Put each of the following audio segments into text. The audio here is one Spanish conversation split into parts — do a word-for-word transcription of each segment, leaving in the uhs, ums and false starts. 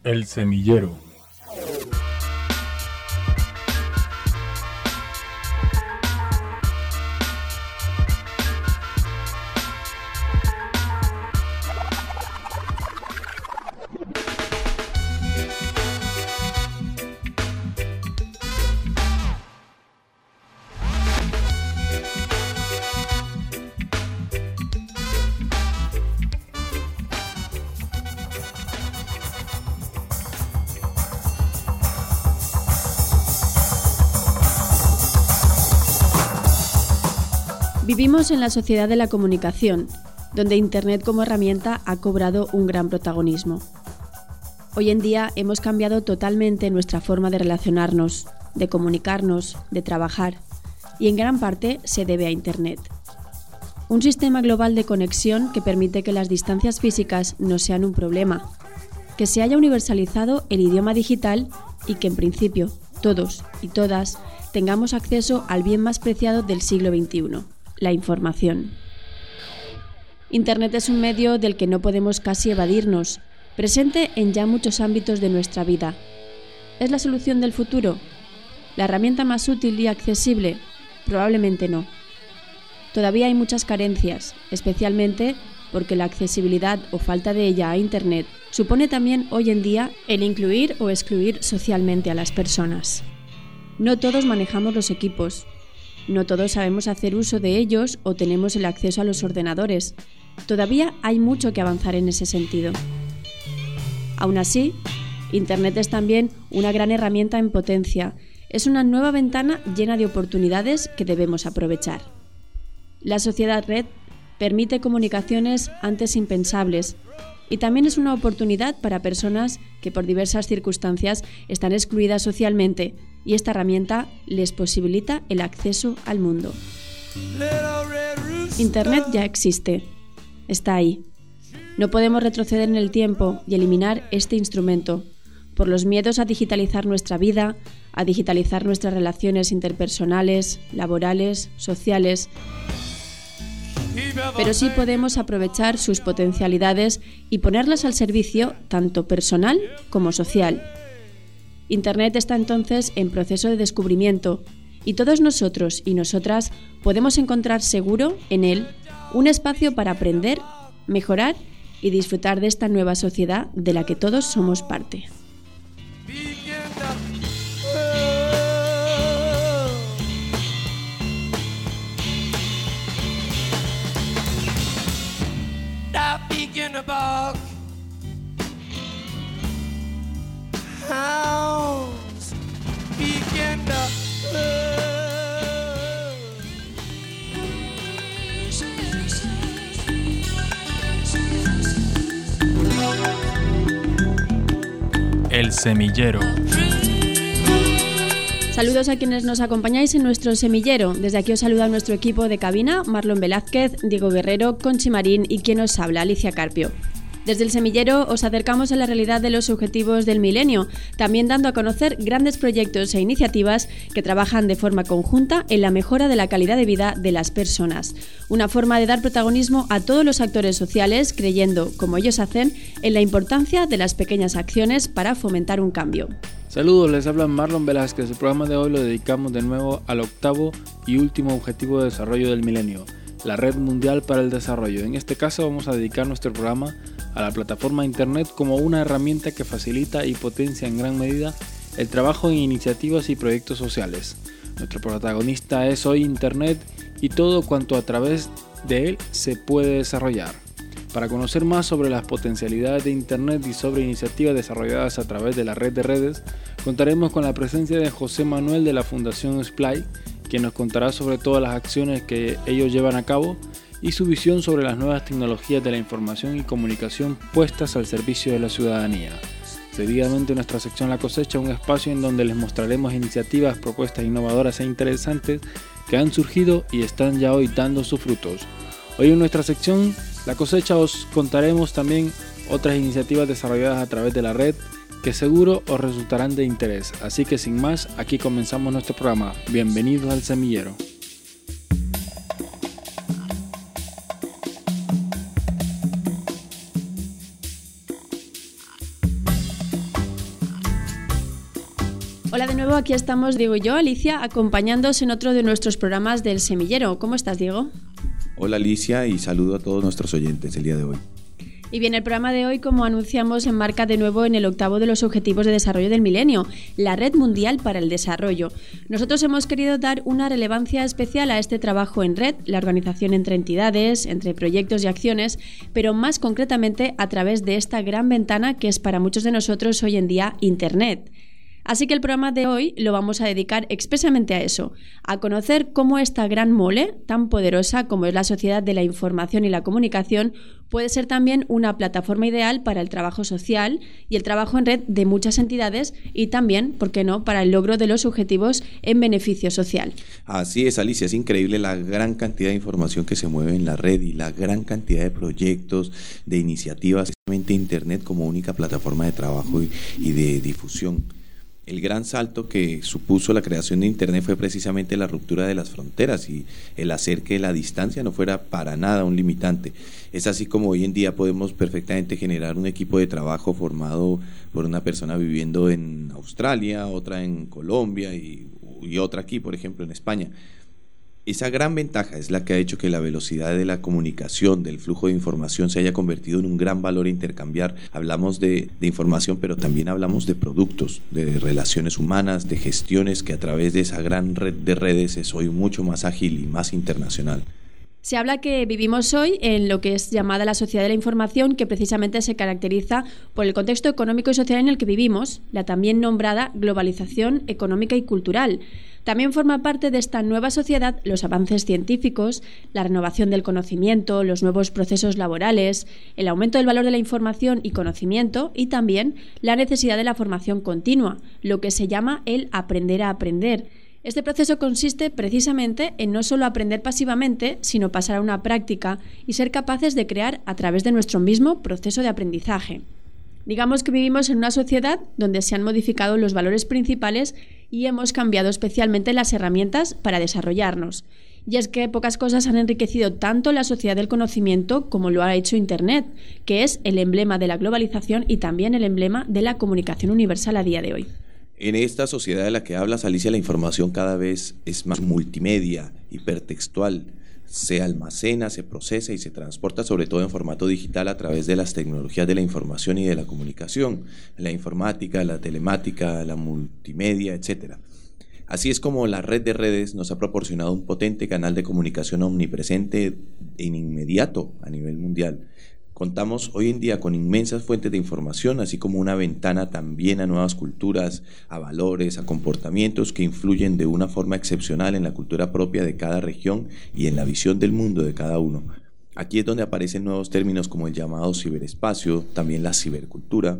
El semillero. Vivimos en la sociedad de la comunicación, donde Internet como herramienta ha cobrado un gran protagonismo. Hoy en día hemos cambiado totalmente nuestra forma de relacionarnos, de comunicarnos, de trabajar, y en gran parte se debe a Internet. Un sistema global de conexión que permite que las distancias físicas no sean un problema, que se haya universalizado el idioma digital y que en principio todos y todas tengamos acceso al bien más preciado del siglo veintiuno. La información. Internet es un medio del que no podemos casi evadirnos, presente en ya muchos ámbitos de nuestra vida. ¿Es la solución del futuro? ¿La herramienta más útil y accesible? Probablemente no. Todavía hay muchas carencias, especialmente porque la accesibilidad o falta de ella a Internet supone también hoy en día el incluir o excluir socialmente a las personas. No todos manejamos los equipos. No todos sabemos hacer uso de ellos o tenemos el acceso a los ordenadores. Todavía hay mucho que avanzar en ese sentido. Aún así, Internet es también una gran herramienta en potencia. Es una nueva ventana llena de oportunidades que debemos aprovechar. La sociedad red permite comunicaciones antes impensables y también es una oportunidad para personas que por diversas circunstancias están excluidas socialmente, y esta herramienta les posibilita el acceso al mundo. Internet ya existe, está ahí. No podemos retroceder en el tiempo y eliminar este instrumento, por los miedos a digitalizar nuestra vida, a digitalizar nuestras relaciones interpersonales, laborales, sociales. Pero sí podemos aprovechar sus potencialidades y ponerlas al servicio tanto personal como social. Internet está entonces en proceso de descubrimiento y todos nosotros y nosotras podemos encontrar seguro en él un espacio para aprender, mejorar y disfrutar de esta nueva sociedad de la que todos somos parte. El semillero. Saludos a quienes nos acompañáis en nuestro semillero. Desde aquí os saluda nuestro equipo de cabina, Marlon Velázquez, Diego Guerrero, Conchi Marín y quien os habla, Alicia Carpio. Desde el semillero os acercamos a la realidad de los objetivos del milenio, también dando a conocer grandes proyectos e iniciativas que trabajan de forma conjunta en la mejora de la calidad de vida de las personas. Una forma de dar protagonismo a todos los actores sociales, creyendo, como ellos hacen, en la importancia de las pequeñas acciones para fomentar un cambio. Saludos, les habla Marlon Velázquez. El programa de hoy lo dedicamos de nuevo al octavo y último objetivo de desarrollo del milenio, la Red Mundial para el Desarrollo. En este caso vamos a dedicar nuestro programa a la plataforma Internet como una herramienta que facilita y potencia en gran medida el trabajo en iniciativas y proyectos sociales. Nuestro protagonista es hoy Internet y todo cuanto a través de él se puede desarrollar. Para conocer más sobre las potencialidades de Internet y sobre iniciativas desarrolladas a través de la red de redes, contaremos con la presencia de José Manuel de la Fundación Splay, quien nos contará sobre todas las acciones que ellos llevan a cabo y su visión sobre las nuevas tecnologías de la información y comunicación puestas al servicio de la ciudadanía. Seguidamente en nuestra sección La Cosecha, un espacio en donde les mostraremos iniciativas, propuestas innovadoras e interesantes que han surgido y están ya hoy dando sus frutos. Hoy en nuestra sección La Cosecha os contaremos también otras iniciativas desarrolladas a través de la red que seguro os resultarán de interés. Así que sin más, aquí comenzamos nuestro programa. Bienvenidos al semillero. Hola de nuevo, aquí estamos Diego y yo, Alicia, acompañándoos en otro de nuestros programas del Semillero. ¿Cómo estás, Diego? Hola Alicia y saludo a todos nuestros oyentes el día de hoy. Y bien, el programa de hoy, como anunciamos, enmarca de nuevo en el octavo de los Objetivos de Desarrollo del Milenio, la Red Mundial para el Desarrollo. Nosotros hemos querido dar una relevancia especial a este trabajo en red, la organización entre entidades, entre proyectos y acciones, pero más concretamente a través de esta gran ventana que es para muchos de nosotros hoy en día Internet. Así que el programa de hoy lo vamos a dedicar expresamente a eso, a conocer cómo esta gran mole, tan poderosa como es la sociedad de la información y la comunicación, puede ser también una plataforma ideal para el trabajo social y el trabajo en red de muchas entidades y también, ¿por qué no?, para el logro de los objetivos en beneficio social. Así es, Alicia, es increíble la gran cantidad de información que se mueve en la red y la gran cantidad de proyectos, de iniciativas, especialmente Internet como única plataforma de trabajo y, y de difusión. El gran salto que supuso la creación de Internet fue precisamente la ruptura de las fronteras y el hacer que la distancia no fuera para nada un limitante. Es así como hoy en día podemos perfectamente generar un equipo de trabajo formado por una persona viviendo en Australia, otra en Colombia y, y otra aquí, por ejemplo, en España. Esa gran ventaja es la que ha hecho que la velocidad de la comunicación, del flujo de información se haya convertido en un gran valor a intercambiar. Hablamos de, de información, pero también hablamos de productos, de relaciones humanas, de gestiones que a través de esa gran red de redes es hoy mucho más ágil y más internacional. Se habla que vivimos hoy en lo que es llamada la sociedad de la información, que precisamente se caracteriza por el contexto económico y social en el que vivimos, la también nombrada globalización económica y cultural. También forma parte de esta nueva sociedad los avances científicos, la renovación del conocimiento, los nuevos procesos laborales, el aumento del valor de la información y conocimiento y también la necesidad de la formación continua, lo que se llama el aprender a aprender. Este proceso consiste precisamente en no solo aprender pasivamente, sino pasar a una práctica y ser capaces de crear a través de nuestro mismo proceso de aprendizaje. Digamos que vivimos en una sociedad donde se han modificado los valores principales y hemos cambiado especialmente las herramientas para desarrollarnos. Y es que pocas cosas han enriquecido tanto la sociedad del conocimiento como lo ha hecho Internet, que es el emblema de la globalización y también el emblema de la comunicación universal a día de hoy. En esta sociedad de la que hablas, Alicia, la información cada vez es más multimedia, hipertextual. Se almacena, se procesa y se transporta sobre todo en formato digital a través de las tecnologías de la información y de la comunicación, la informática, la telemática, la multimedia, etcétera. Así es como la red de redes nos ha proporcionado un potente canal de comunicación omnipresente e inmediato a nivel mundial. Contamos hoy en día con inmensas fuentes de información, así como una ventana también a nuevas culturas, a valores, a comportamientos que influyen de una forma excepcional en la cultura propia de cada región y en la visión del mundo de cada uno. Aquí es donde aparecen nuevos términos como el llamado ciberespacio, también la cibercultura,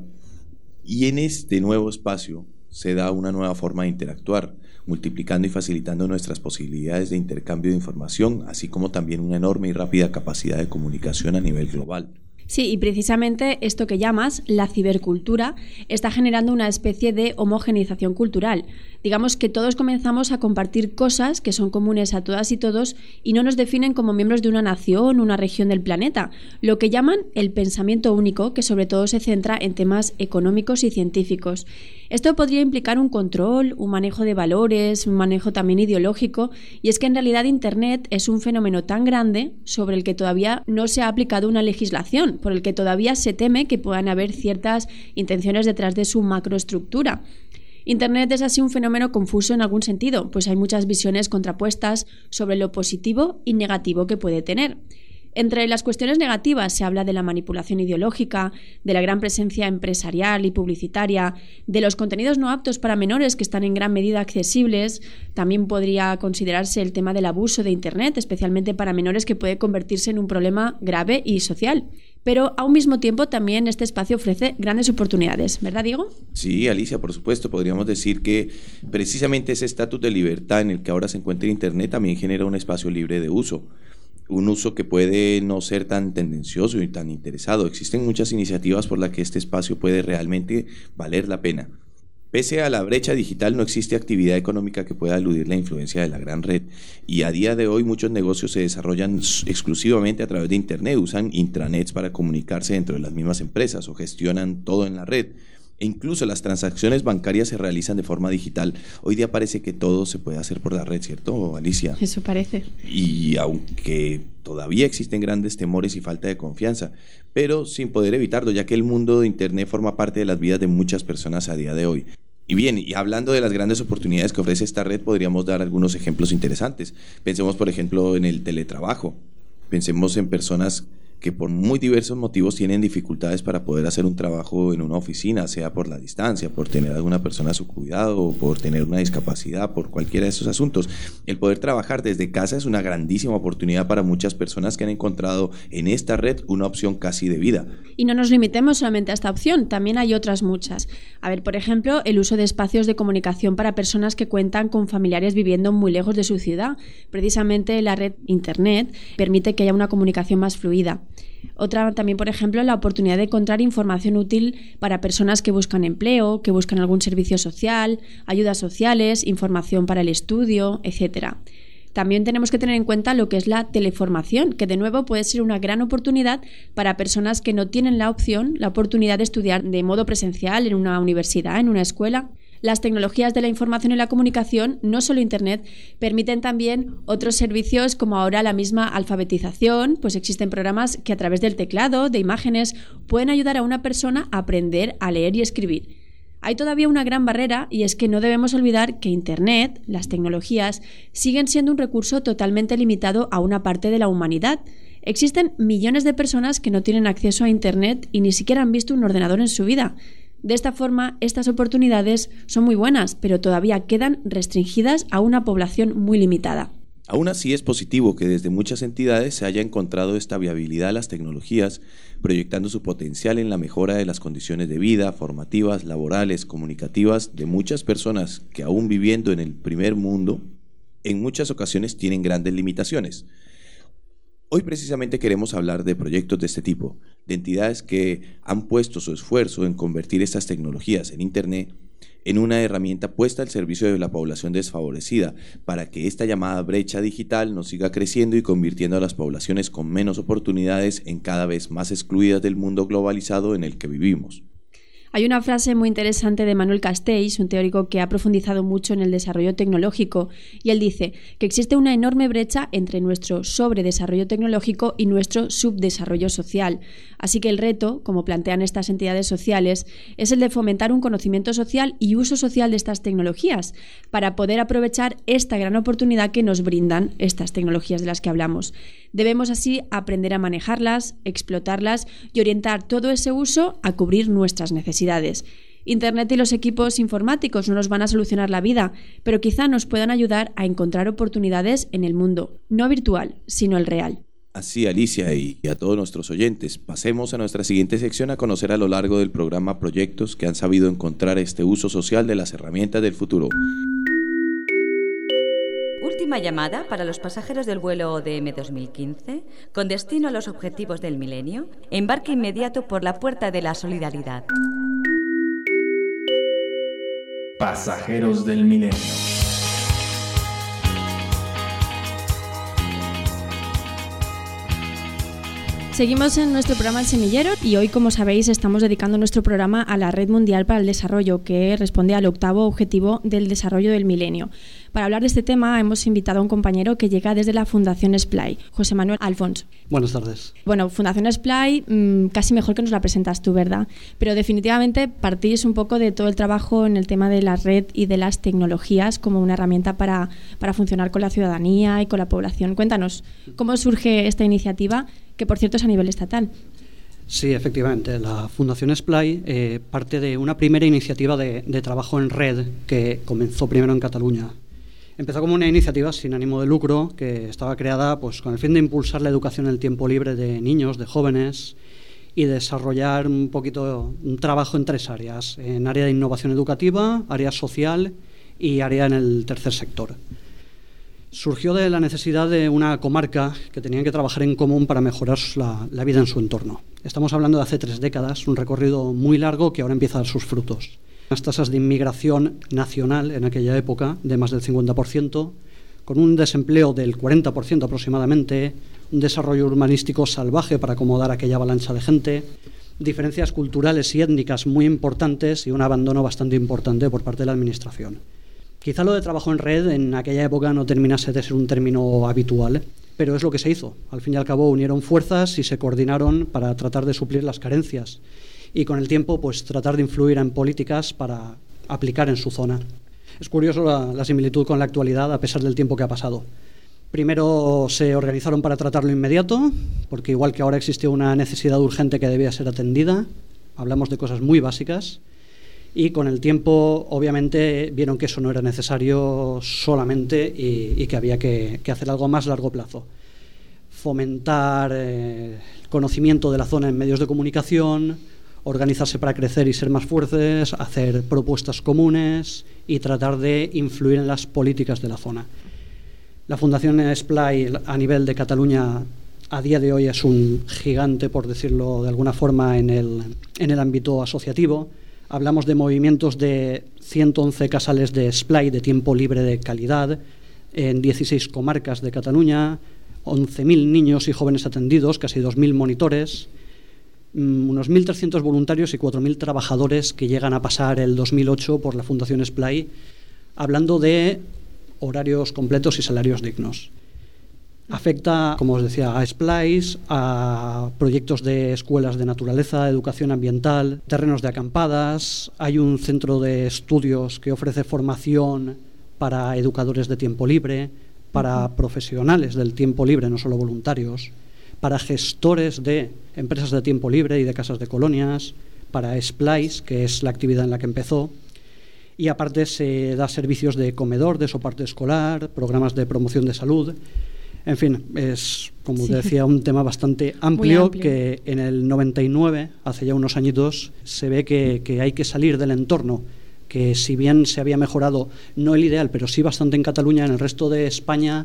y en este nuevo espacio se da una nueva forma de interactuar, multiplicando y facilitando nuestras posibilidades de intercambio de información, así como también una enorme y rápida capacidad de comunicación a nivel global. Sí, y precisamente esto que llamas la cibercultura está generando una especie de homogeneización cultural. Digamos que todos comenzamos a compartir cosas que son comunes a todas y todos y no nos definen como miembros de una nación, una región del planeta, lo que llaman el pensamiento único, que sobre todo se centra en temas económicos y científicos. Esto podría implicar un control, un manejo de valores, un manejo también ideológico, y es que en realidad Internet es un fenómeno tan grande sobre el que todavía no se ha aplicado una legislación, por el que todavía se teme que puedan haber ciertas intenciones detrás de su macroestructura. Internet es así un fenómeno confuso en algún sentido, pues hay muchas visiones contrapuestas sobre lo positivo y negativo que puede tener. Entre las cuestiones negativas se habla de la manipulación ideológica, de la gran presencia empresarial y publicitaria, de los contenidos no aptos para menores que están en gran medida accesibles. También podría considerarse el tema del abuso de Internet, especialmente para menores, que puede convertirse en un problema grave y social. Pero a un mismo tiempo también este espacio ofrece grandes oportunidades, ¿verdad, Diego? Sí, Alicia, por supuesto. Podríamos decir que precisamente ese estatus de libertad en el que ahora se encuentra Internet también genera un espacio libre de uso. Un uso que puede no ser tan tendencioso y tan interesado. Existen muchas iniciativas por las que este espacio puede realmente valer la pena. Pese a la brecha digital, no existe actividad económica que pueda eludir la influencia de la gran red, y a día de hoy muchos negocios se desarrollan exclusivamente a través de Internet, usan intranets para comunicarse dentro de las mismas empresas o gestionan todo en la red. E incluso las transacciones bancarias se realizan de forma digital. Hoy día parece que todo se puede hacer por la red, ¿cierto, Alicia? Eso parece. Y aunque todavía existen grandes temores y falta de confianza, pero sin poder evitarlo, ya que el mundo de Internet forma parte de las vidas de muchas personas a día de hoy. Y bien, y hablando de las grandes oportunidades que ofrece esta red, podríamos dar algunos ejemplos interesantes. Pensemos, por ejemplo, en el teletrabajo. Pensemos en personas que por muy diversos motivos tienen dificultades para poder hacer un trabajo en una oficina, sea por la distancia, por tener a alguna persona a su cuidado, o por tener una discapacidad, por cualquiera de esos asuntos. El poder trabajar desde casa es una grandísima oportunidad para muchas personas que han encontrado en esta red una opción casi de vida. Y no nos limitemos solamente a esta opción, también hay otras muchas. A ver, por ejemplo, el uso de espacios de comunicación para personas que cuentan con familiares viviendo muy lejos de su ciudad. Precisamente la red Internet permite que haya una comunicación más fluida. Otra también, por ejemplo, la oportunidad de encontrar información útil para personas que buscan empleo, que buscan algún servicio social, ayudas sociales, información para el estudio, etcétera. También tenemos que tener en cuenta lo que es la teleformación, que de nuevo puede ser una gran oportunidad para personas que no tienen la opción, la oportunidad de estudiar de modo presencial en una universidad, en una escuela. Las tecnologías de la información y la comunicación, no solo Internet, permiten también otros servicios como ahora la misma alfabetización, pues existen programas que a través del teclado, de imágenes, pueden ayudar a una persona a aprender a leer y escribir. Hay todavía una gran barrera y es que no debemos olvidar que Internet, las tecnologías, siguen siendo un recurso totalmente limitado a una parte de la humanidad. Existen millones de personas que no tienen acceso a Internet y ni siquiera han visto un ordenador en su vida. De esta forma, estas oportunidades son muy buenas, pero todavía quedan restringidas a una población muy limitada. Aún así es positivo que desde muchas entidades se haya encontrado esta viabilidad a las tecnologías, proyectando su potencial en la mejora de las condiciones de vida, formativas, laborales, comunicativas de muchas personas que aún viviendo en el primer mundo, en muchas ocasiones tienen grandes limitaciones. Hoy precisamente queremos hablar de proyectos de este tipo, de entidades que han puesto su esfuerzo en convertir estas tecnologías en Internet en una herramienta puesta al servicio de la población desfavorecida, para que esta llamada brecha digital no siga creciendo y convirtiendo a las poblaciones con menos oportunidades en cada vez más excluidas del mundo globalizado en el que vivimos. Hay una frase muy interesante de Manuel Castells, un teórico que ha profundizado mucho en el desarrollo tecnológico, y él dice que existe una enorme brecha entre nuestro sobredesarrollo tecnológico y nuestro subdesarrollo social. Así que el reto, como plantean estas entidades sociales, es el de fomentar un conocimiento social y uso social de estas tecnologías, para poder aprovechar esta gran oportunidad que nos brindan estas tecnologías de las que hablamos. Debemos así aprender a manejarlas, explotarlas y orientar todo ese uso a cubrir nuestras necesidades. Internet y los equipos informáticos no nos van a solucionar la vida, pero quizá nos puedan ayudar a encontrar oportunidades en el mundo, no virtual, sino el real. Así, Alicia, y a todos nuestros oyentes, pasemos a nuestra siguiente sección a conocer a lo largo del programa proyectos que han sabido encontrar este uso social de las herramientas del futuro. Última llamada para los pasajeros del vuelo O D M dos mil quince, con destino a los objetivos del milenio. Embarque inmediato por la puerta de la solidaridad. Pasajeros del milenio. Seguimos en nuestro programa El Semillero y hoy, como sabéis, estamos dedicando nuestro programa a la Red Mundial para el Desarrollo, que responde al octavo objetivo del desarrollo del milenio. Para hablar de este tema hemos invitado a un compañero que llega desde la Fundación Splai, José Manuel Alfonso. Buenas tardes. Bueno, Fundación Splai, mmm, casi mejor que nos la presentas tú, ¿verdad? Pero definitivamente partís un poco de todo el trabajo en el tema de la red y de las tecnologías como una herramienta para, para funcionar con la ciudadanía y con la población. Cuéntanos, ¿cómo surge esta iniciativa, que por cierto es a nivel estatal? Sí, efectivamente. La Fundación Splai eh, parte de una primera iniciativa de, de trabajo en red que comenzó primero en Cataluña. Empezó como una iniciativa sin ánimo de lucro que estaba creada pues, con el fin de impulsar la educación en el tiempo libre de niños, de jóvenes, y desarrollar un poquito un trabajo en tres áreas, en área de innovación educativa, área social y área en el tercer sector. Surgió de la necesidad de una comarca que tenían que trabajar en común para mejorar la, la vida en su entorno. Estamos hablando de hace tres décadas, un recorrido muy largo que ahora empieza a dar sus frutos. Unas tasas de inmigración nacional en aquella época de más del cincuenta por ciento, con un desempleo del cuarenta por ciento aproximadamente, un desarrollo urbanístico salvaje para acomodar aquella avalancha de gente, diferencias culturales y étnicas muy importantes y un abandono bastante importante por parte de la administración. Quizá lo de trabajo en red en aquella época no terminase de ser un término habitual, pero es lo que se hizo. Al fin y al cabo unieron fuerzas y se coordinaron para tratar de suplir las carencias y con el tiempo pues tratar de influir en políticas para aplicar en su zona. Es curioso la, la similitud con la actualidad a pesar del tiempo que ha pasado. Primero se organizaron para tratarlo inmediato, porque igual que ahora existía una necesidad urgente que debía ser atendida, hablamos de cosas muy básicas, y con el tiempo obviamente vieron que eso no era necesario solamente y, y que había que, que hacer algo a más largo plazo. Fomentar eh, el conocimiento de la zona en medios de comunicación, organizarse para crecer y ser más fuertes, hacer propuestas comunes y tratar de influir en las políticas de la zona. La Fundación Esplai a nivel de Cataluña a día de hoy es un gigante, por decirlo de alguna forma, en el, en el ámbito asociativo. Hablamos de movimientos de ciento once casales de Esplai, de tiempo libre de calidad, en dieciséis comarcas de Cataluña, once mil niños y jóvenes atendidos, casi dos mil monitores, unos mil trescientos voluntarios y cuatro mil trabajadores que llegan a pasar el dos mil ocho por la Fundación Esplai, hablando de horarios completos y salarios dignos. Afecta, como os decía, a Esplais, a proyectos de escuelas de naturaleza, educación ambiental, terrenos de acampadas. Hay un centro de estudios que ofrece formación para educadores de tiempo libre, para profesionales del tiempo libre, no solo voluntarios, para gestores de empresas de tiempo libre y de casas de colonias, para Esplais, que es la actividad en la que empezó. Y aparte se da servicios de comedor, de soporte escolar, programas de promoción de salud. En fin, es, como sí. decía, un tema bastante amplio, amplio que en el noventa y nueve, hace ya unos añitos, se ve que, que hay que salir del entorno, que si bien se había mejorado, no el ideal, pero sí bastante en Cataluña, en el resto de España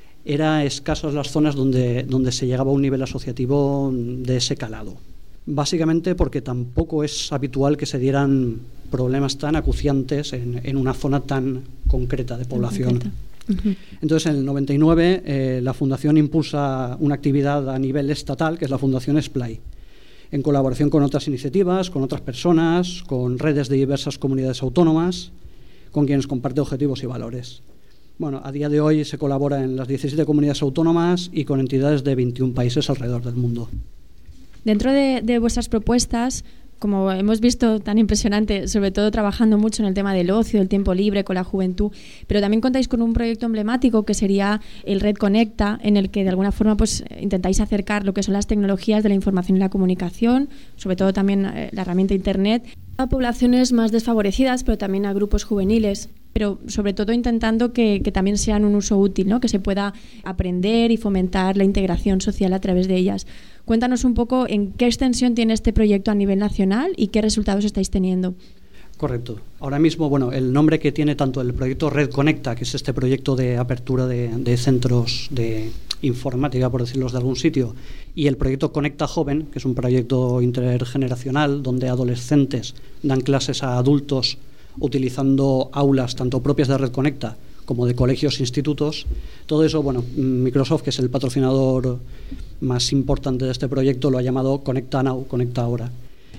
era escasas las zonas donde, donde se llegaba a un nivel asociativo de ese calado. Básicamente porque tampoco es habitual que se dieran problemas tan acuciantes en, en una zona tan concreta de población. Uh-huh. Entonces, en el noventa y nueve, eh, la Fundación impulsa una actividad a nivel estatal, que es la Fundación Esplai, en colaboración con otras iniciativas, con otras personas, con redes de diversas comunidades autónomas, con quienes comparte objetivos y valores. Bueno, a día de hoy se colabora en las diecisiete comunidades autónomas y con entidades de veintiún países alrededor del mundo. Dentro de, de vuestras propuestas, como hemos visto, tan impresionante, sobre todo trabajando mucho en el tema del ocio, del tiempo libre, con la juventud, pero también contáis con un proyecto emblemático que sería el Red Conecta, en el que de alguna forma pues intentáis acercar lo que son las tecnologías de la información y la comunicación, sobre todo también eh, la herramienta Internet, a poblaciones más desfavorecidas, pero también a grupos juveniles, pero sobre todo intentando que, que también sean un uso útil, ¿no? Que se pueda aprender y fomentar la integración social a través de ellas. Cuéntanos un poco en qué extensión tiene este proyecto a nivel nacional y qué resultados estáis teniendo. Correcto. Ahora mismo, bueno, el nombre que tiene tanto el proyecto Red Conecta, que es este proyecto de apertura de, de centros de informática, por decirlo de algún sitio, y el proyecto Conecta Joven, que es un proyecto intergeneracional donde adolescentes dan clases a adultos utilizando aulas tanto propias de Red Conecta como de colegios e institutos. Todo eso, bueno, Microsoft, que es el patrocinador más importante de este proyecto, lo ha llamado Conecta Now, Conecta Ahora.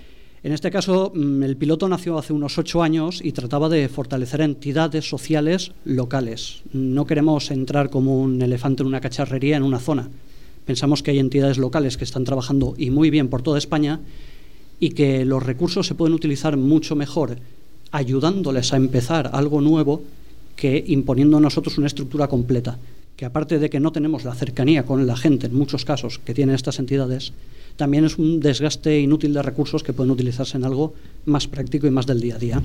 En este caso, el piloto nació hace unos ocho años y trataba de fortalecer entidades sociales locales. No queremos entrar como un elefante en una cacharrería en una zona. Pensamos que hay entidades locales que están trabajando y muy bien por toda España y que los recursos se pueden utilizar mucho mejor ayudándoles a empezar algo nuevo que imponiendo nosotros una estructura completa, que aparte de que no tenemos la cercanía con la gente en muchos casos que tienen estas entidades, también es un desgaste inútil de recursos que pueden utilizarse en algo más práctico y más del día a día.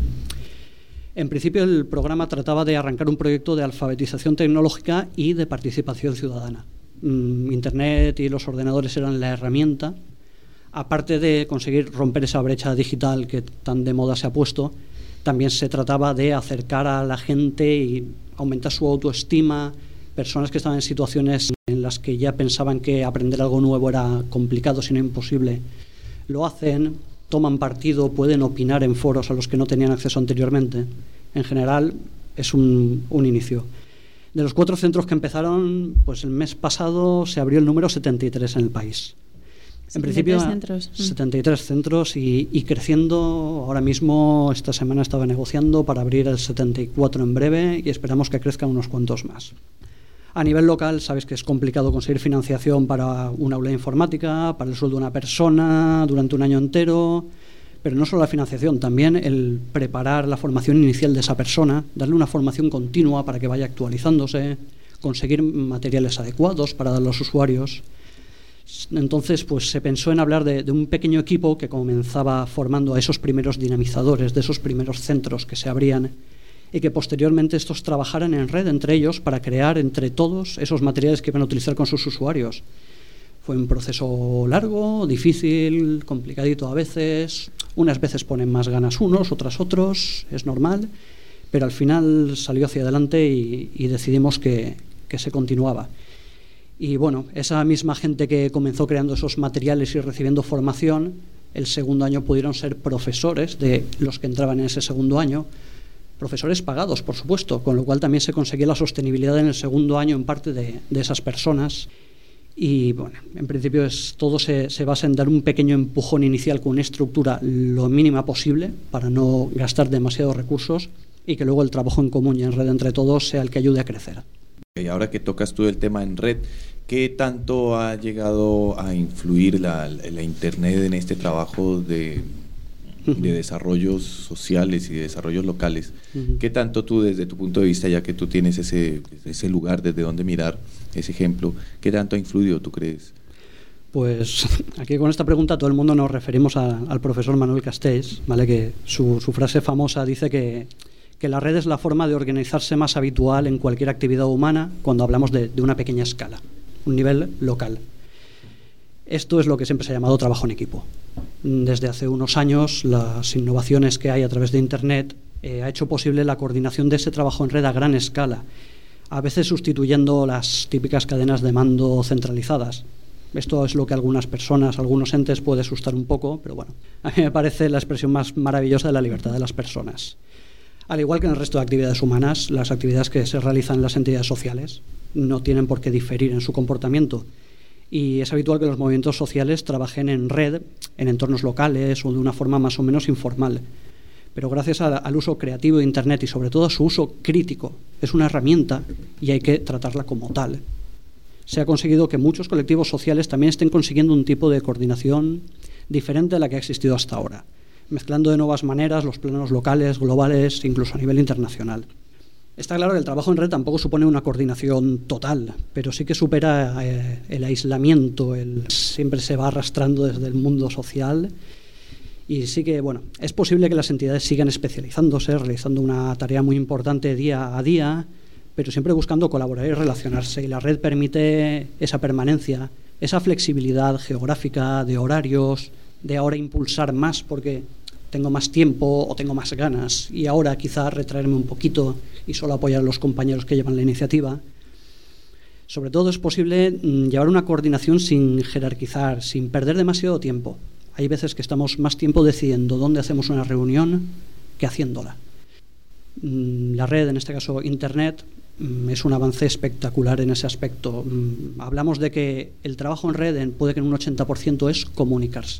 En principio, el programa trataba de arrancar un proyecto de alfabetización tecnológica y de participación ciudadana. Internet y los ordenadores eran la herramienta. Aparte de conseguir romper esa brecha digital que tan de moda se ha puesto, también se trataba de acercar a la gente y aumentar su autoestima. Personas que estaban en situaciones en las que ya pensaban que aprender algo nuevo era complicado, si no imposible, lo hacen, toman partido, pueden opinar en foros a los que no tenían acceso anteriormente. En general, es un, un inicio. De los cuatro centros que empezaron, pues el mes pasado se abrió el número setenta y tres en el país. En principio, centros. setenta y tres centros y, y creciendo. Ahora mismo, esta semana estaba negociando para abrir el setenta y cuatro en breve y esperamos que crezcan unos cuantos más. A nivel local, sabes que es complicado conseguir financiación para un aula de informática, para el sueldo de una persona durante un año entero, pero no solo la financiación, también el preparar la formación inicial de esa persona, darle una formación continua para que vaya actualizándose, conseguir materiales adecuados para dar a los usuarios. Entonces, pues se pensó en hablar de, de un pequeño equipo que comenzaba formando a esos primeros dinamizadores, de esos primeros centros que se abrían, y que posteriormente estos trabajaran en red entre ellos para crear entre todos esos materiales que iban a utilizar con sus usuarios. Fue un proceso largo, difícil, complicadito a veces. Unas veces ponen más ganas unos, otras otros, es normal, pero al final salió hacia adelante y, y decidimos que, que se continuaba. Y bueno, esa misma gente que comenzó creando esos materiales y recibiendo formación, el segundo año pudieron ser profesores de los que entraban en ese segundo año, profesores pagados, por supuesto, con lo cual también se conseguía la sostenibilidad en el segundo año en parte de, de esas personas. Y bueno, en principio es, todo se, se basa en dar un pequeño empujón inicial con una estructura lo mínima posible para no gastar demasiados recursos y que luego el trabajo en común y en red entre todos sea el que ayude a crecer. Y ahora que tocas tú el tema en red, ¿qué tanto ha llegado a influir la, la Internet en este trabajo de, de desarrollos sociales y de desarrollos locales? Uh-huh. ¿Qué tanto tú, desde tu punto de vista, ya que tú tienes ese, ese lugar desde donde mirar, ese ejemplo, qué tanto ha influido, tú crees? Pues aquí con esta pregunta todo el mundo nos referimos a, al profesor Manuel Castells, ¿vale? Que su, su frase famosa dice que que la red es la forma de organizarse más habitual en cualquier actividad humana cuando hablamos de, de una pequeña escala, un nivel local. Esto es lo que siempre se ha llamado trabajo en equipo. Desde hace unos años, las innovaciones que hay a través de Internet eh, ha hecho posible la coordinación de ese trabajo en red a gran escala, a veces sustituyendo las típicas cadenas de mando centralizadas. Esto es lo que a algunas personas, a algunos entes puede asustar un poco, pero bueno, a mí me parece la expresión más maravillosa de la libertad de las personas. Al igual que en el resto de actividades humanas, las actividades que se realizan en las entidades sociales no tienen por qué diferir en su comportamiento. Y es habitual que los movimientos sociales trabajen en red, en entornos locales o de una forma más o menos informal. Pero gracias a, al uso creativo de Internet y sobre todo a su uso crítico, es una herramienta y hay que tratarla como tal. Se ha conseguido que muchos colectivos sociales también estén consiguiendo un tipo de coordinación diferente a la que ha existido hasta ahora, mezclando de nuevas maneras los planos locales, globales, incluso a nivel internacional. Está claro que el trabajo en red tampoco supone una coordinación total, pero sí que supera eh, el aislamiento, el, siempre se va arrastrando desde el mundo social y sí que, bueno, es posible que las entidades sigan especializándose, realizando una tarea muy importante día a día, pero siempre buscando colaborar y relacionarse, y la red permite esa permanencia, esa flexibilidad geográfica de horarios, de ahora impulsar más porque tengo más tiempo o tengo más ganas y ahora quizá retraerme un poquito y solo apoyar a los compañeros que llevan la iniciativa. Sobre todo es posible mm, llevar una coordinación sin jerarquizar, sin perder demasiado tiempo. Hay veces que estamos más tiempo decidiendo dónde hacemos una reunión que haciéndola. Mm, la red, en este caso Internet, mm, es un avance espectacular en ese aspecto. Mm, hablamos de que el trabajo en red en, puede que en un ochenta por ciento es comunicarse.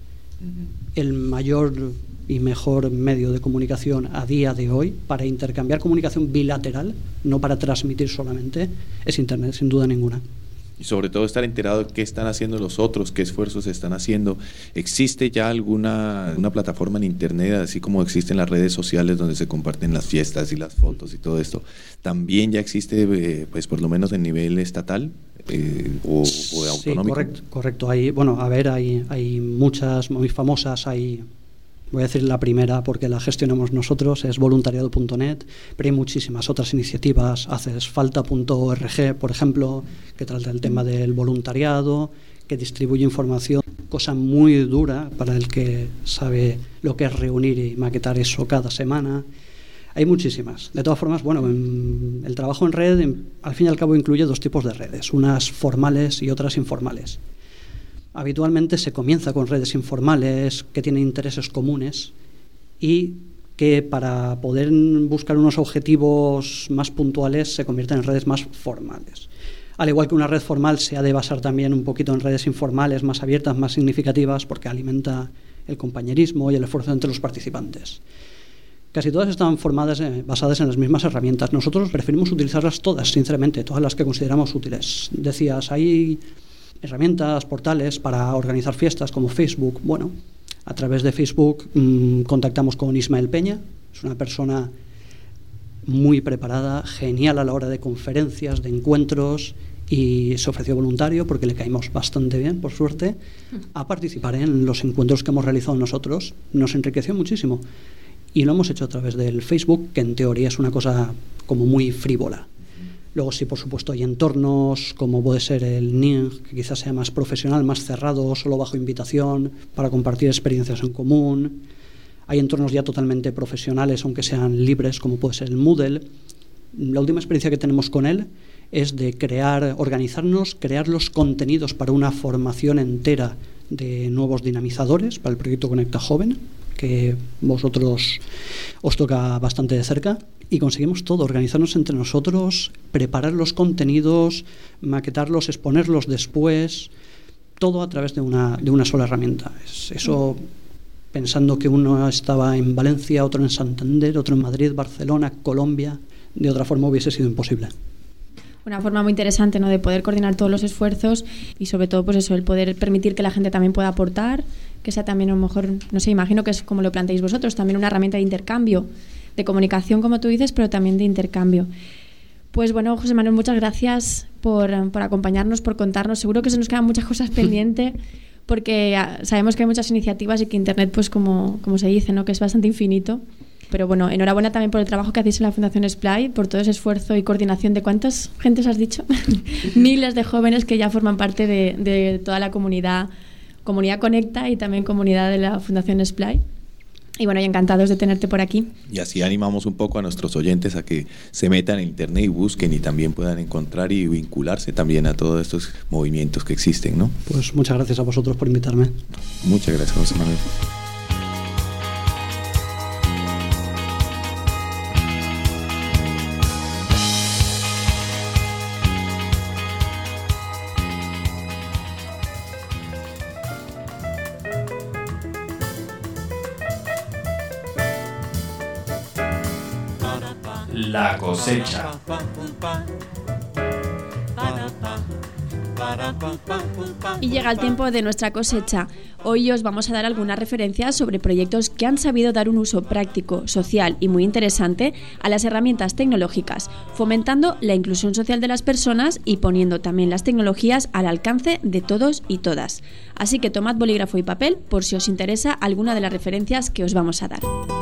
El mayor y mejor medio de comunicación a día de hoy para intercambiar comunicación bilateral, no para transmitir solamente, es Internet, sin duda ninguna. Y sobre todo estar enterado de qué están haciendo los otros, qué esfuerzos están haciendo. ¿Existe ya alguna una plataforma en Internet, así como existen las redes sociales donde se comparten las fiestas y las fotos y todo esto? ¿También ya existe, eh, pues por lo menos en nivel estatal eh, o, o de autonómico? Sí, correcto, correcto. Hay, bueno, a ver, hay, hay muchas muy famosas, hay... Voy a decir la primera porque la gestionamos nosotros, es voluntariado punto net, pero hay muchísimas otras iniciativas. Haces falta punto org, por ejemplo, que trata el tema del voluntariado, que distribuye información, cosa muy dura para el que sabe lo que es reunir y maquetar eso cada semana. Hay muchísimas. De todas formas, bueno, en, el trabajo en red, en, al fin y al cabo, incluye dos tipos de redes, unas formales y otras informales. Habitualmente se comienza con redes informales que tienen intereses comunes y que para poder buscar unos objetivos más puntuales se convierten en redes más formales. al igual que una red formal se ha de basar también un poquito en redes informales más abiertas, más significativas, porque alimenta el compañerismo y el esfuerzo entre los participantes. Casi todas están formadas, eh, basadas en las mismas herramientas. Nosotros preferimos utilizarlas todas, sinceramente, todas las que consideramos útiles. Decías, hay herramientas, portales para organizar fiestas como Facebook. Bueno, a través de Facebook mmm, contactamos con Ismael Peña, es una persona muy preparada, genial a la hora de conferencias, de encuentros, y se ofreció voluntario, porque le caímos bastante bien, por suerte, a participar en los encuentros que hemos realizado nosotros. Nos enriqueció muchísimo y lo hemos hecho a través del Facebook, que en teoría es una cosa como muy frívola. Luego sí, por supuesto, hay entornos como puede ser el N I N G, que quizás sea más profesional, más cerrado, solo bajo invitación, para compartir experiencias en común. Hay entornos ya totalmente profesionales, aunque sean libres, como puede ser el Moodle. La última experiencia que tenemos con él es de crear, organizarnos, crear los contenidos para una formación entera de nuevos dinamizadores para el proyecto Conecta Joven, que vosotros os toca bastante de cerca, y conseguimos todo, organizarnos entre nosotros, preparar los contenidos, maquetarlos, exponerlos después, todo a través de una, de una sola herramienta. Es, eso... pensando que uno estaba en Valencia, otro en Santander, otro en Madrid, Barcelona, Colombia. De otra forma hubiese sido imposible. Una forma muy interesante, ¿no?, de poder coordinar todos los esfuerzos y sobre todo pues eso, el poder permitir que la gente también pueda aportar, que sea también a lo mejor, no sé, imagino que es como lo planteáis vosotros, también una herramienta de intercambio, de comunicación como tú dices, pero también de intercambio. Pues bueno, José Manuel, muchas gracias por, por acompañarnos, por contarnos. Seguro que se nos quedan muchas cosas pendientes, porque sabemos que hay muchas iniciativas y que Internet, pues como, como se dice, ¿no?, que es bastante infinito. Pero bueno, enhorabuena también por el trabajo que hacéis en la Fundación Splay, por todo ese esfuerzo y coordinación de ¿cuántas gentes has dicho? Miles de jóvenes que ya forman parte de, de toda la comunidad, comunidad Conecta y también comunidad de la Fundación Splay. Y bueno, y encantados de tenerte por aquí. Y así animamos un poco a nuestros oyentes a que se metan en Internet y busquen y también puedan encontrar y vincularse también a todos estos movimientos que existen, ¿no? Pues muchas gracias a vosotros por invitarme. Muchas gracias, José Manuel. La cosecha. Y llega el tiempo de nuestra cosecha. Hoy os vamos a dar algunas referencias sobre proyectos que han sabido dar un uso práctico, social y muy interesante a las herramientas tecnológicas, fomentando la inclusión social de las personas y poniendo también las tecnologías al alcance de todos y todas. Así que tomad bolígrafo y papel por si os interesa alguna de las referencias que os vamos a dar.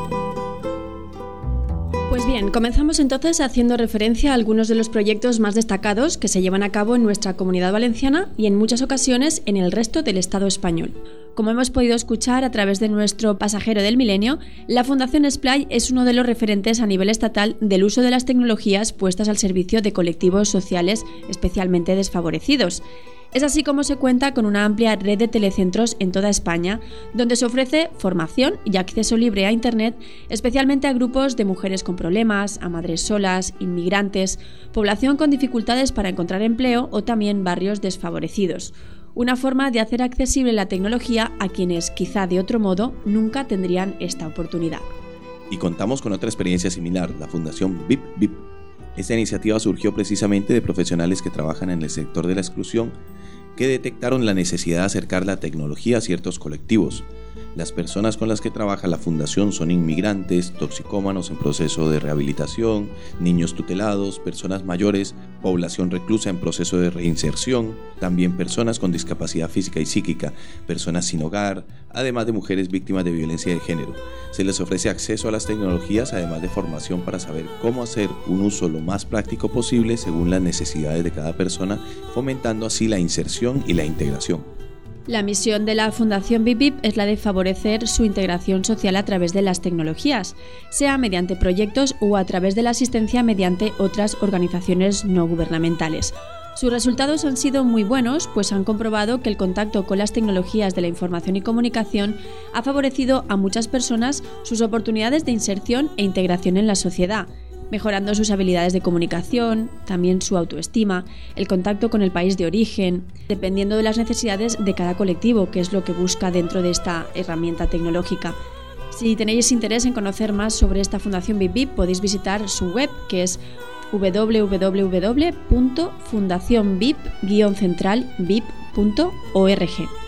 Pues bien, comenzamos entonces haciendo referencia a algunos de los proyectos más destacados que se llevan a cabo en nuestra Comunidad Valenciana y en muchas ocasiones en el resto del Estado español. Como hemos podido escuchar a través de nuestro pasajero del milenio, la Fundación Splay es uno de los referentes a nivel estatal del uso de las tecnologías puestas al servicio de colectivos sociales especialmente desfavorecidos. Es así como se cuenta con una amplia red de telecentros en toda España, donde se ofrece formación y acceso libre a Internet, especialmente a grupos de mujeres con problemas, a madres solas, inmigrantes, población con dificultades para encontrar empleo o también barrios desfavorecidos. Una forma de hacer accesible la tecnología a quienes, quizá de otro modo, nunca tendrían esta oportunidad. Y contamos con otra experiencia similar, la Fundación V I P V I P. Esta iniciativa surgió precisamente de profesionales que trabajan en el sector de la exclusión, que detectaron la necesidad de acercar la tecnología a ciertos colectivos. Las personas con las que trabaja la fundación son inmigrantes, toxicómanos en proceso de rehabilitación, niños tutelados, personas mayores, población reclusa en proceso de reinserción, también personas con discapacidad física y psíquica, personas sin hogar, además de mujeres víctimas de violencia de género. Se les ofrece acceso a las tecnologías, además de formación para saber cómo hacer un uso lo más práctico posible según las necesidades de cada persona, fomentando así la inserción y la integración. La misión de la Fundación V I P V I P es la de favorecer su integración social a través de las tecnologías, sea mediante proyectos o a través de la asistencia mediante otras organizaciones no gubernamentales. Sus resultados han sido muy buenos, pues han comprobado que el contacto con las tecnologías de la información y comunicación ha favorecido a muchas personas sus oportunidades de inserción e integración en la sociedad, mejorando sus habilidades de comunicación, también su autoestima, el contacto con el país de origen, dependiendo de las necesidades de cada colectivo, que es lo que busca dentro de esta herramienta tecnológica. Si tenéis interés en conocer más sobre esta Fundación Bip Bip, podéis visitar su web, que es doble u doble u doble u punto fundación bip guion central bip punto org.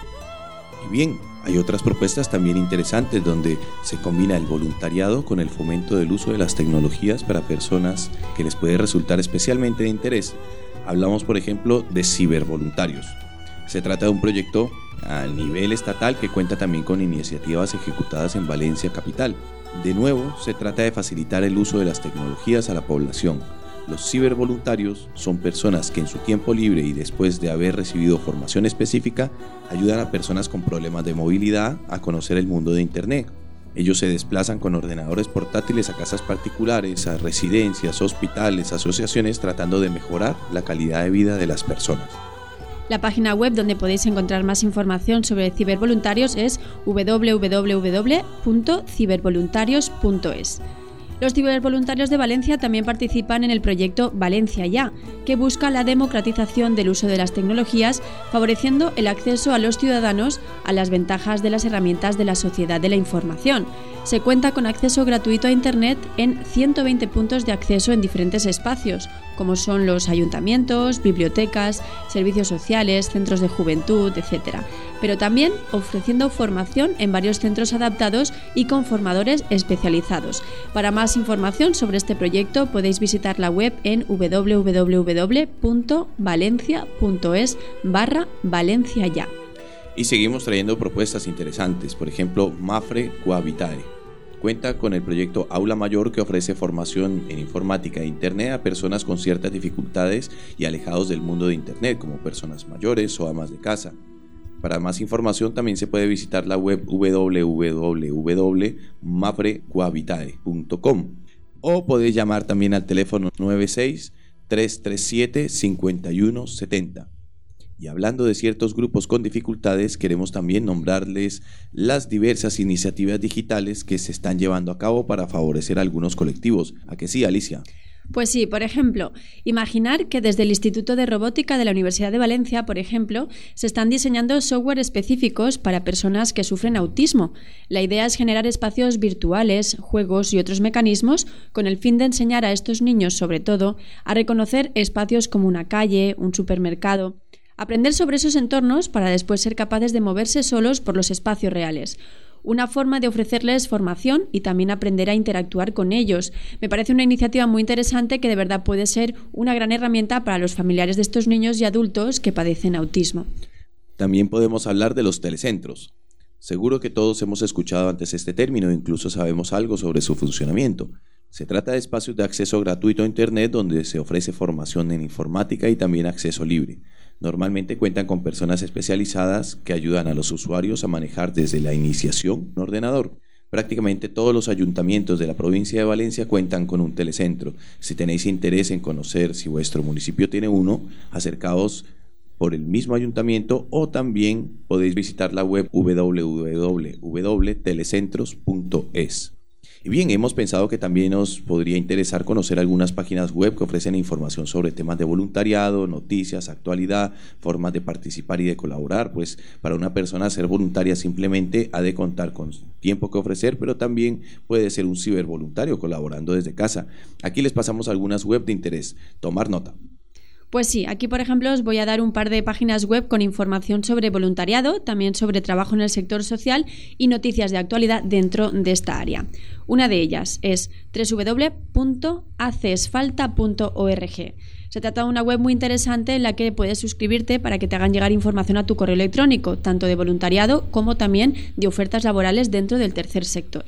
Y bien, hay otras propuestas también interesantes donde se combina el voluntariado con el fomento del uso de las tecnologías para personas que les puede resultar especialmente de interés. Hablamos, por ejemplo, de cibervoluntarios. Se trata de un proyecto a nivel estatal que cuenta también con iniciativas ejecutadas en Valencia capital. De nuevo, se trata de facilitar el uso de las tecnologías a la población. Los cibervoluntarios son personas que en su tiempo libre y después de haber recibido formación específica ayudan a personas con problemas de movilidad a conocer el mundo de Internet. Ellos se desplazan con ordenadores portátiles a casas particulares, a residencias, hospitales, asociaciones, tratando de mejorar la calidad de vida de las personas. La página web donde podéis encontrar más información sobre cibervoluntarios es doble u doble u doble u punto cibervoluntarios punto es. Los cibervoluntarios de Valencia también participan en el proyecto Valencia Ya, que busca la democratización del uso de las tecnologías, favoreciendo el acceso a los ciudadanos a las ventajas de las herramientas de la sociedad de la información. Se cuenta con acceso gratuito a Internet en ciento veinte puntos de acceso en diferentes espacios, como son los ayuntamientos, bibliotecas, servicios sociales, centros de juventud, etcétera. Pero también ofreciendo formación en varios centros adaptados y con formadores especializados. Para más información sobre este proyecto podéis visitar la web en doble u doble u doble u punto valencia punto es barra Valencia Ya. Y seguimos trayendo propuestas interesantes, por ejemplo, Mafre Cohabitae. Cuenta con el proyecto Aula Mayor, que ofrece formación en informática e Internet a personas con ciertas dificultades y alejados del mundo de Internet, como personas mayores o amas de casa. Para más información también se puede visitar la web doble u doble u doble u punto mafre cohabitae punto com o podéis llamar también al teléfono nueve seis, tres tres siete, cinco uno siete cero. Y hablando de ciertos grupos con dificultades, queremos también nombrarles las diversas iniciativas digitales que se están llevando a cabo para favorecer a algunos colectivos. ¿A que sí, Alicia? Pues sí, por ejemplo, imaginar que desde el Instituto de Robótica de la Universidad de Valencia, por ejemplo, se están diseñando software específicos para personas que sufren autismo. La idea es generar espacios virtuales, juegos y otros mecanismos con el fin de enseñar a estos niños, sobre todo, a reconocer espacios como una calle, un supermercado. Aprender sobre esos entornos para después ser capaces de moverse solos por los espacios reales. Una forma de ofrecerles formación y también aprender a interactuar con ellos. Me parece una iniciativa muy interesante que de verdad puede ser una gran herramienta para los familiares de estos niños y adultos que padecen autismo. También podemos hablar de los telecentros. Seguro que todos hemos escuchado antes este término e incluso sabemos algo sobre su funcionamiento. Se trata de espacios de acceso gratuito a Internet donde se ofrece formación en informática y también acceso libre. Normalmente cuentan con personas especializadas que ayudan a los usuarios a manejar desde la iniciación un ordenador. Prácticamente todos los ayuntamientos de la provincia de Valencia cuentan con un telecentro. Si tenéis interés en conocer si vuestro municipio tiene uno, acercaos por el mismo ayuntamiento o también podéis visitar la web doble u doble u doble u punto telecentros punto es. Y bien, hemos pensado que también nos podría interesar conocer algunas páginas web que ofrecen información sobre temas de voluntariado, noticias, actualidad, formas de participar y de colaborar. Pues para una persona ser voluntaria simplemente ha de contar con tiempo que ofrecer, pero también puede ser un cibervoluntario colaborando desde casa. Aquí les pasamos algunas web de interés. Tomar nota. Pues sí, aquí por ejemplo os voy a dar un par de páginas web con información sobre voluntariado, también sobre trabajo en el sector social y noticias de actualidad dentro de esta área. Una de ellas es doble u doble u doble u punto hacesfalta punto org. Se trata de una web muy interesante en la que puedes suscribirte para que te hagan llegar información a tu correo electrónico, tanto de voluntariado como también de ofertas laborales dentro del tercer sector.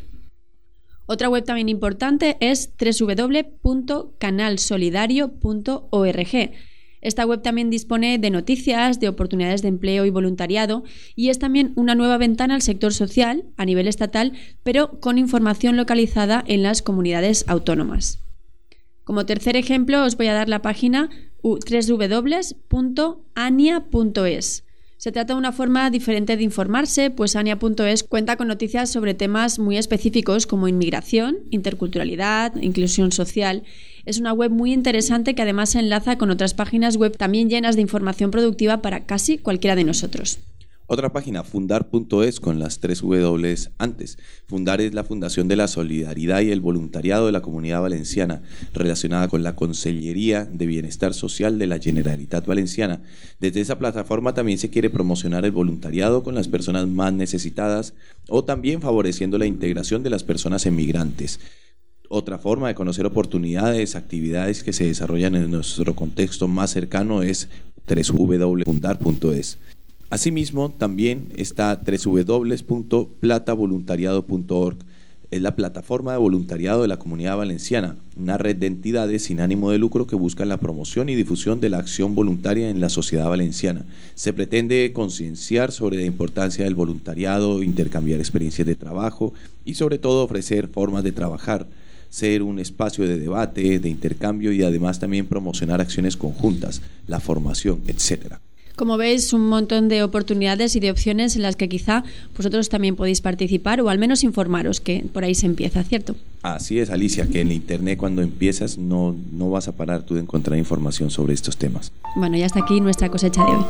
Otra web también importante es doble u doble u doble u punto canal solidario punto org. Esta web también dispone de noticias, de oportunidades de empleo y voluntariado y es también una nueva ventana al sector social a nivel estatal, pero con información localizada en las comunidades autónomas. Como tercer ejemplo os voy a dar la página doble u doble u doble u punto ania punto es. Se trata de una forma diferente de informarse, pues ania punto es cuenta con noticias sobre temas muy específicos como inmigración, interculturalidad, inclusión social. Es una web muy interesante que además se enlaza con otras páginas web también llenas de información productiva para casi cualquiera de nosotros. Otra página, fundar punto es, con las tres W antes. Fundar es la fundación de la solidaridad y el voluntariado de la Comunidad Valenciana, relacionada con la Consellería de Bienestar Social de la Generalitat Valenciana. Desde esa plataforma también se quiere promocionar el voluntariado con las personas más necesitadas o también favoreciendo la integración de las personas emigrantes. Otra forma de conocer oportunidades, actividades que se desarrollan en nuestro contexto más cercano es doble u doble u doble u punto fundar punto es. Asimismo, también está doble u doble u doble u punto plata voluntariado punto org. Es la plataforma de voluntariado de la Comunidad Valenciana, una red de entidades sin ánimo de lucro que buscan la promoción y difusión de la acción voluntaria en la sociedad valenciana. Se pretende concienciar sobre la importancia del voluntariado, intercambiar experiencias de trabajo y sobre todo ofrecer formas de trabajar, ser un espacio de debate, de intercambio y además también promocionar acciones conjuntas, la formación, etcétera. Como veis, un montón de oportunidades y de opciones en las que quizá vosotros también podéis participar o al menos informaros, que por ahí se empieza, ¿cierto? Así es, Alicia, que en internet cuando empiezas no, no vas a parar tú de encontrar información sobre estos temas. Bueno, y hasta aquí nuestra cosecha de hoy.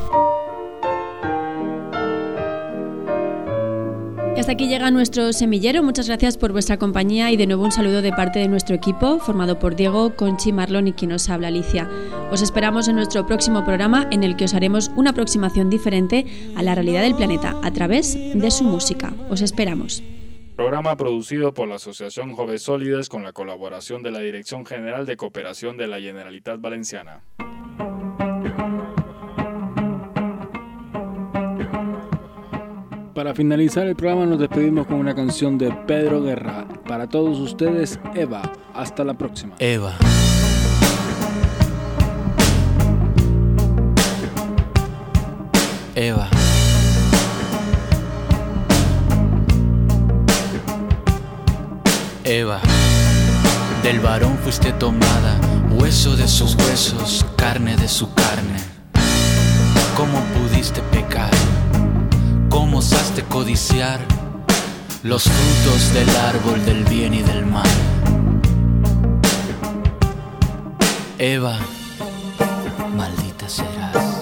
Y hasta aquí llega nuestro semillero. Muchas gracias por vuestra compañía y de nuevo un saludo de parte de nuestro equipo, formado por Diego, Conchi, Marlon y quien os habla, Alicia. Os esperamos en nuestro próximo programa en el que os haremos una aproximación diferente a la realidad del planeta a través de su música. Os esperamos. Programa producido por la Asociación Joves Sólides con la colaboración de la Dirección General de Cooperación de la Generalitat Valenciana. Para finalizar el programa nos despedimos con una canción de Pedro Guerra. Para todos ustedes, Eva. Hasta la próxima. Eva. Eva. Eva. Del varón fuiste tomada, hueso de sus huesos, carne de su carne. ¿Cómo pudiste pecar? ¿Cómo osaste codiciar los frutos del árbol del bien y del mal? Eva, maldita serás.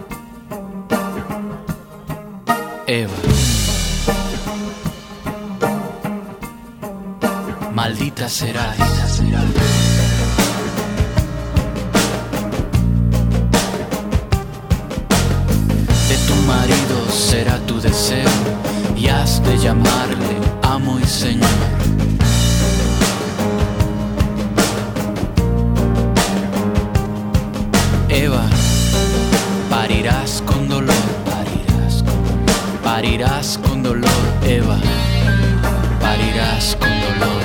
Eva, maldita serás. De tu marido será tu deseo y has de llamarle amo y señor. Eva, parirás con dolor, parirás con dolor, parirás con dolor, Eva, parirás con dolor,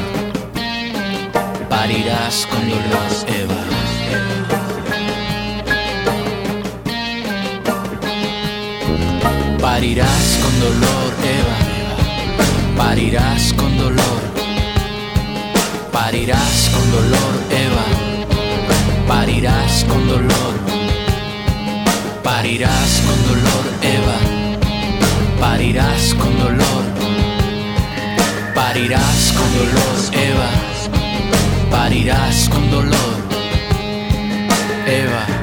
parirás con dolor, Eva. Parirás con dolor, Eva, parirás con dolor, parirás con dolor, Eva, parirás con dolor, parirás con dolor, Eva, parirás con dolor, parirás con dolor, Eva, parirás con dolor, Eva.